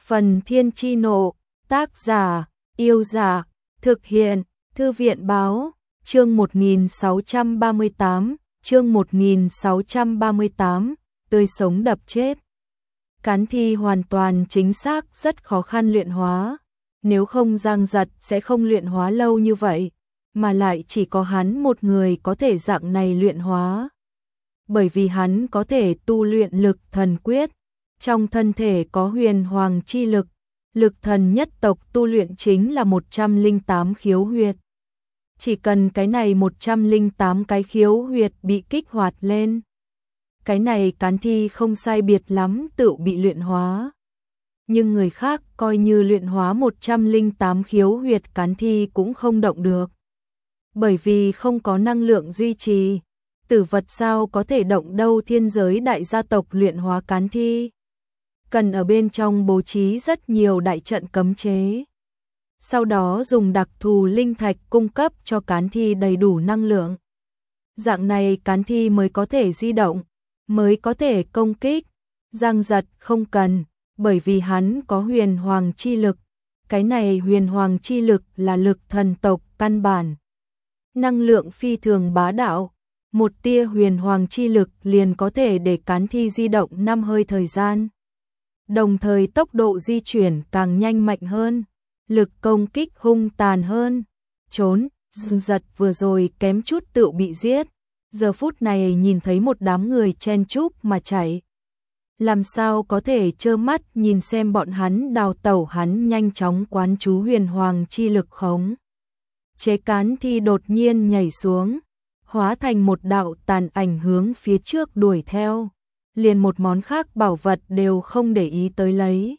Phần Thiên Chi Nộ, tác giả, Yêu Giả, thực hiện, Thư viện Báo, chương 1638, chương 1638, tươi sống đập chết. Cán thi hoàn toàn chính xác rất khó khăn luyện hóa, nếu không Giang Giật sẽ không luyện hóa lâu như vậy, mà lại chỉ có hắn một người có thể dạng này luyện hóa. Bởi vì hắn có thể tu luyện lực thần quyết, trong thân thể có huyền hoàng chi lực, lực thần nhất tộc tu luyện chính là 108 khiếu huyệt. Chỉ cần cái này 108 cái khiếu huyệt bị kích hoạt lên, cái này cán thi không sai biệt lắm tự bị luyện hóa. Nhưng người khác coi như luyện hóa 108 khiếu huyệt cán thi cũng không động được. Bởi vì không có năng lượng duy trì, tử vật sao có thể động đâu. Thiên giới đại gia tộc luyện hóa cán thi, cần ở bên trong bố trí rất nhiều đại trận cấm chế. Sau đó dùng đặc thù linh thạch cung cấp cho cán thi đầy đủ năng lượng. Dạng này cán thi mới có thể di động, mới có thể công kích. Giang Giật không cần, bởi vì hắn có huyền hoàng chi lực. Cái này huyền hoàng chi lực là lực thần tộc căn bản. Năng lượng phi thường bá đạo, một tia huyền hoàng chi lực liền có thể để cán thi di động 5 hơi thời gian. Đồng thời tốc độ di chuyển càng nhanh mạnh hơn, lực công kích hung tàn hơn. Trốn, Giang Giật vừa rồi kém chút tự bị giết, giờ phút này nhìn thấy một đám người chen chúc mà chạy. Làm sao có thể trơ mắt nhìn xem bọn hắn đào tẩu. Hắn nhanh chóng quán chú huyền hoàng chi lực khống chế cán thi đột nhiên nhảy xuống, hóa thành một đạo tàn ảnh hướng phía trước đuổi theo, liền một món khác bảo vật đều không để ý tới lấy.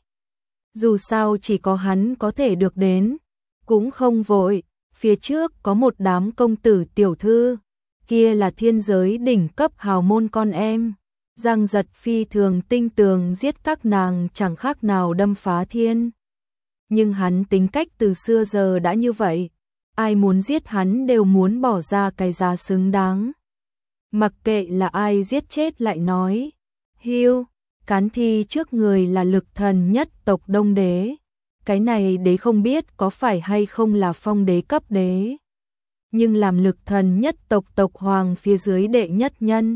Dù sao chỉ có hắn có thể được đến, cũng không vội. Phía trước có một đám công tử tiểu thư, kia là thiên giới đỉnh cấp hào môn con em. Giang Giật phi thường tinh tường giết các nàng chẳng khác nào đâm phá thiên. Nhưng hắn tính cách từ xưa giờ đã như vậy, ai muốn giết hắn đều muốn bỏ ra cái giá xứng đáng. Mặc kệ là ai giết chết lại nói, hiu, cán thi trước người là lực thần nhất tộc Đông Đế. Cái này đế không biết có phải hay không là phong đế cấp đế, nhưng làm lực thần nhất tộc tộc hoàng phía dưới đệ nhất nhân.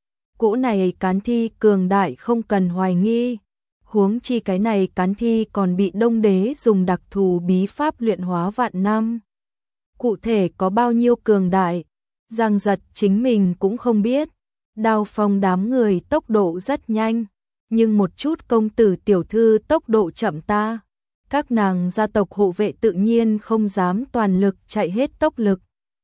Cỗ này cán thi cường đại không cần hoài nghi, huống chi cái này cán thi còn bị Đông Đế dùng đặc thù bí pháp luyện hóa vạn năm. Cụ thể có bao nhiêu cường đại, Giang Giật chính mình cũng không biết. Đao Phong đám người tốc độ rất nhanh, nhưng một chút công tử tiểu thư tốc độ chậm ta. Các nàng gia tộc hộ vệ tự nhiên không dám toàn lực chạy hết tốc lực,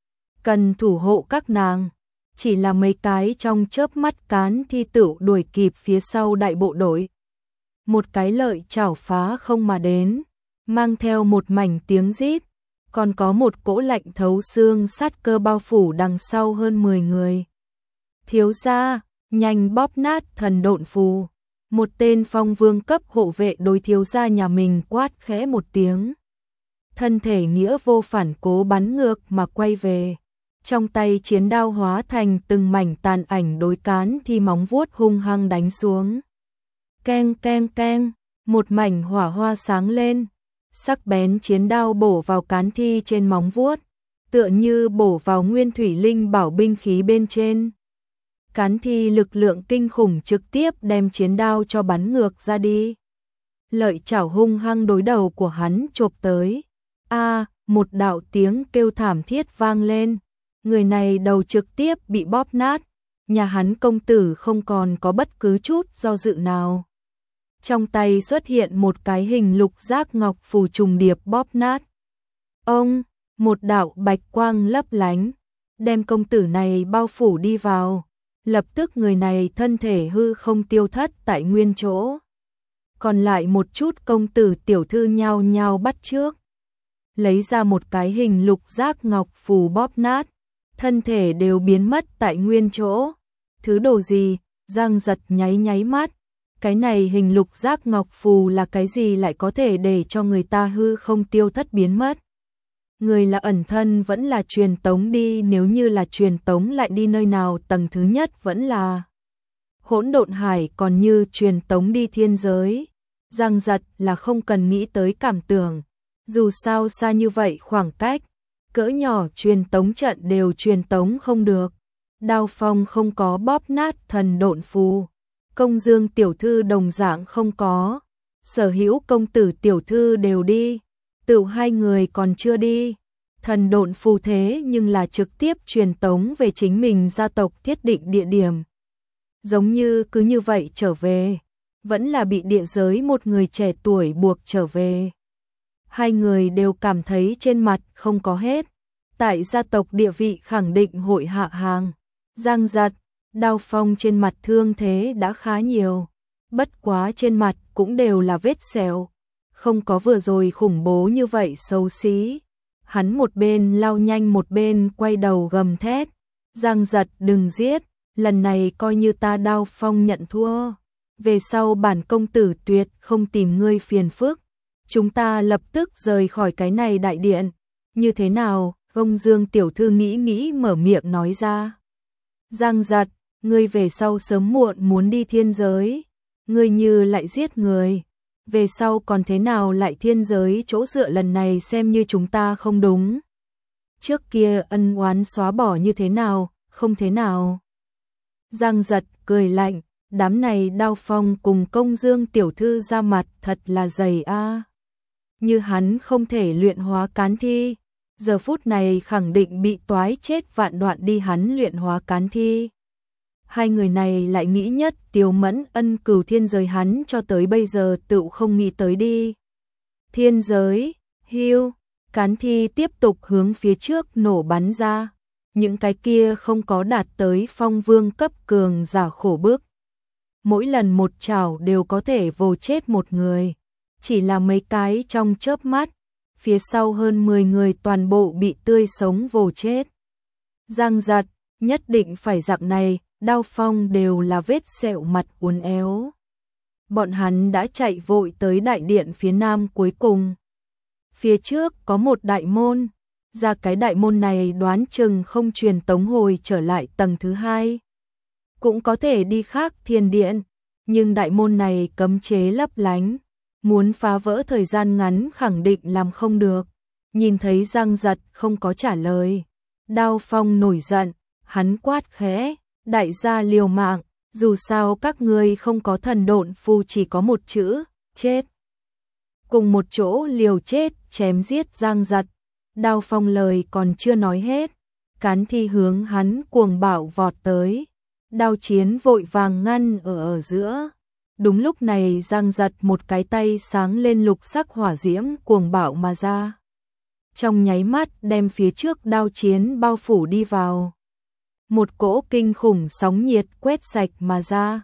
cần thủ hộ các nàng. Chỉ là mấy cái trong chớp mắt cán thi tử đuổi kịp phía sau đại bộ đội. Một cái lợi chảo phá không mà đến, mang theo một mảnh tiếng rít, còn có một cỗ lạnh thấu xương sát cơ bao phủ đằng sau hơn 10 người. Thiếu gia, nhanh bóp nát thần độn phù. Một tên phong vương cấp hộ vệ đối thiếu gia nhà mình quát khẽ một tiếng. Thân thể nghĩa vô phản cố bắn ngược mà quay về. Trong tay chiến đao hóa thành từng mảnh tàn ảnh đối cán thi móng vuốt hung hăng đánh xuống. Keng keng keng, một mảnh hỏa hoa sáng lên, sắc bén chiến đao bổ vào cán thi trên móng vuốt, tựa như bổ vào nguyên thủy linh bảo binh khí bên trên. Cán thi lực lượng kinh khủng trực tiếp đem chiến đao cho bắn ngược ra đi. Lợi chảo hung hăng đối đầu của hắn chộp tới. Một đạo tiếng kêu thảm thiết vang lên. Người này đầu trực tiếp bị bóp nát, nhà hắn công tử không còn có bất cứ chút do dự nào. Trong tay xuất hiện một cái hình lục giác ngọc phù trùng điệp bóp nát. Ông, một đạo bạch quang lấp lánh, đem công tử này bao phủ đi vào. Lập tức người này thân thể hư không tiêu thất tại nguyên chỗ. Còn lại một chút công tử tiểu thư nhao nhao bắt chước, lấy ra một cái hình lục giác ngọc phù bóp nát, thân thể đều biến mất tại nguyên chỗ. Thứ đồ gì? Giang Giật nháy nháy mắt. Cái này hình lục giác ngọc phù là cái gì lại có thể để cho người ta hư không tiêu thất biến mất? Người là ẩn thân vẫn là truyền tống đi, nếu như là truyền tống lại đi nơi nào? Tầng thứ nhất vẫn là Hỗn Độn Hải, còn như truyền tống đi thiên giới, Giang Giật là không cần nghĩ tới cảm tưởng, dù sao xa như vậy khoảng cách, cỡ nhỏ truyền tống trận đều truyền tống không được. Đao Phong không có bóp nát thần độn phù, Công Dương tiểu thư đồng dạng không có, Sở Hữu công tử tiểu thư đều đi, Tựu hai người còn chưa đi. Thần độn phù thế nhưng là trực tiếp truyền tống về chính mình gia tộc thiết định địa điểm. Giống như cứ như vậy trở về, vẫn là bị địa giới một người trẻ tuổi buộc trở về. Hai người đều cảm thấy trên mặt không có hết, tại gia tộc địa vị khẳng định hội hạ hàng. Giang Giật, Đao Phong trên mặt thương thế đã khá nhiều, bất quá trên mặt cũng đều là vết sẹo, không có vừa rồi khủng bố như vậy xấu xí. Hắn một bên lao nhanh một bên quay đầu gầm thét, Giang Giật đừng giết, lần này coi như ta Đao Phong nhận thua, về sau bản công tử tuyệt không tìm ngươi phiền phức, chúng ta lập tức rời khỏi cái này đại điện. Như thế nào? Công Dương tiểu thư nghĩ mở miệng nói ra. Giang Giật, ngươi về sau sớm muộn muốn đi thiên giới, ngươi như lại giết người, về sau còn thế nào lại thiên giới chỗ dựa, lần này xem như chúng ta không đúng. Trước kia ân oán xóa bỏ như thế nào, không thế nào. Giang Giật cười lạnh, đám này Đao Phong cùng Công Dương tiểu thư ra mặt thật là dày a. Như hắn không thể luyện hóa cán thi, giờ phút này khẳng định bị toái chết vạn đoạn đi hắn luyện hóa cán thi. Hai người này lại nghĩ nhất Tiêu Mẫn ân cửu thiên giới hắn cho tới bây giờ tựu không nghĩ tới đi. Thiên giới, hưu, cán thi tiếp tục hướng phía trước nổ bắn ra. Những cái kia không có đạt tới phong vương cấp cường giả khổ bức. Mỗi lần một chảo đều có thể vồ chết một người. Chỉ là mấy cái trong chớp mắt, phía sau hơn 10 người toàn bộ bị tươi sống vồ chết. Giang Giật, nhất định phải dạng này, Đao Phong đều là vết sẹo mặt uốn éo. Bọn hắn đã chạy vội tới đại điện phía nam cuối cùng. Phía trước có một đại môn, ra cái đại môn này đoán chừng không truyền tống hồi trở lại tầng thứ hai. Cũng có thể đi khác thiên điện, nhưng đại môn này cấm chế lấp lánh, muốn phá vỡ thời gian ngắn khẳng định làm không được. Nhìn thấy Giang Giật không có trả lời, Đao Phong nổi giận, hắn quát khẽ, đại gia liều mạng, dù sao các ngươi không có thần độn phù chỉ có một chữ, chết. Cùng một chỗ liều chết chém giết Giang Giật. Đao Phong lời còn chưa nói hết, cán thi hướng hắn cuồng bạo vọt tới. Đao Chiến vội vàng ngăn ở giữa. Đúng lúc này Giang Giật một cái tay sáng lên lục sắc hỏa diễm cuồng bạo mà ra. Trong nháy mắt đem phía trước Đao Chiến bao phủ đi vào. Một cỗ kinh khủng sóng nhiệt quét sạch mà ra.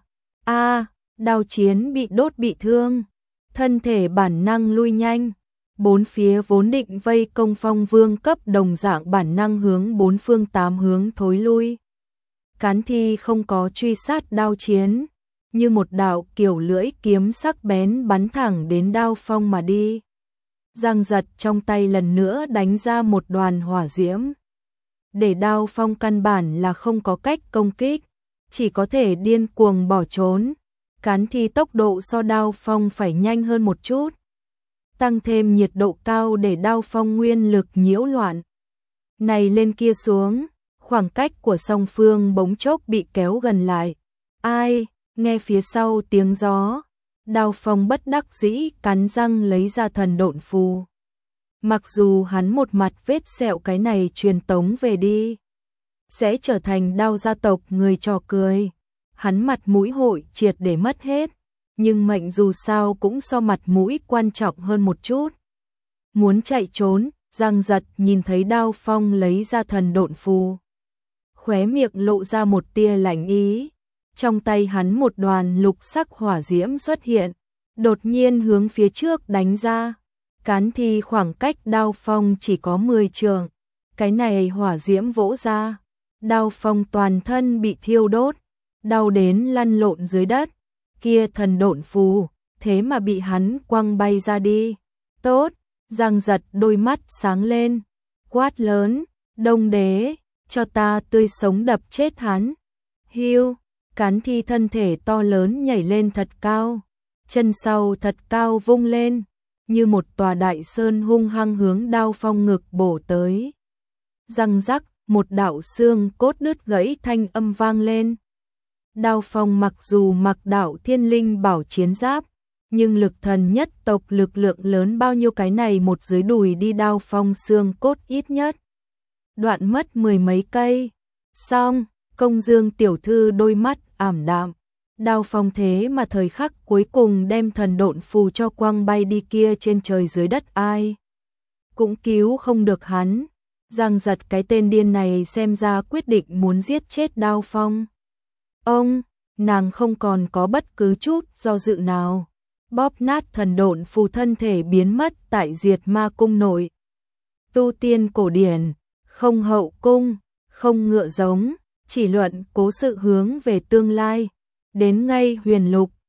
Đao Chiến bị đốt bị thương, thân thể bản năng lui nhanh. Bốn phía vốn định vây công phong vương cấp đồng dạng bản năng hướng bốn phương tám hướng thối lui. Cán thi không có truy sát Đao Chiến, như một đạo kiểu lưỡi kiếm sắc bén bắn thẳng đến Đao Phong mà đi. Giang Giật trong tay lần nữa đánh ra một đoàn hỏa diễm. Để Đao Phong căn bản là không có cách công kích, chỉ có thể điên cuồng bỏ trốn. Cán thi tốc độ so Đao Phong phải nhanh hơn một chút. Tăng thêm nhiệt độ cao để Đao Phong nguyên lực nhiễu loạn. Này lên kia xuống, khoảng cách của song phương bỗng chốc bị kéo gần lại. Ai, nghe phía sau tiếng gió, Đao Phong bất đắc dĩ cắn răng lấy ra thần độn phù. Mặc dù hắn một mặt vết sẹo cái này truyền tống về đi, sẽ trở thành Đao gia tộc người trò cười. Hắn mặt mũi hội triệt để mất hết, nhưng mệnh dù sao cũng so mặt mũi quan trọng hơn một chút. Muốn chạy trốn, Giang Giật nhìn thấy Đao Phong lấy ra thần độn phù, khóe miệng lộ ra một tia lạnh ý. Trong tay hắn một đoàn lục sắc hỏa diễm xuất hiện, đột nhiên hướng phía trước đánh ra. Cán thi khoảng cách Đao Phong chỉ có 10 trượng. Cái này hỏa diễm vỗ ra, Đao Phong toàn thân bị thiêu đốt, đau đến lăn lộn dưới đất. Kia thần độn phù, thế mà bị hắn quăng bay ra đi. Tốt, Giang Giật đôi mắt sáng lên, quát lớn, Đông Đế, cho ta tươi sống đập chết hắn. Hiu, cán thi thân thể to lớn nhảy lên thật cao, chân sau thật cao vung lên, như một tòa đại sơn hung hăng hướng Đao Phong ngực bổ tới. Răng rắc, một đạo xương cốt đứt gãy thanh âm vang lên. Đao Phong mặc dù mặc đạo thiên linh bảo chiến giáp, nhưng lực thần nhất tộc lực lượng lớn bao nhiêu cái này một dưới đùi đi Đao Phong xương cốt ít nhất đoạn mất 10 mấy cây. Xong, Công Dương tiểu thư đôi mắt ảm đạm. Đao Phong thế mà thời khắc cuối cùng đem thần độn phù cho quăng bay đi kia trên trời dưới đất ai cũng cứu không được hắn. Giang Giật cái tên điên này xem ra quyết định muốn giết chết Đao Phong. Ông, nàng không còn có bất cứ chút do dự nào. Bóp nát thần độn phù, thân thể biến mất tại Diệt Ma cung nội. Tu tiên cổ điển, không hậu cung, không ngựa giống, chỉ luận cố sự hướng về tương lai. Đến ngay huyền lục,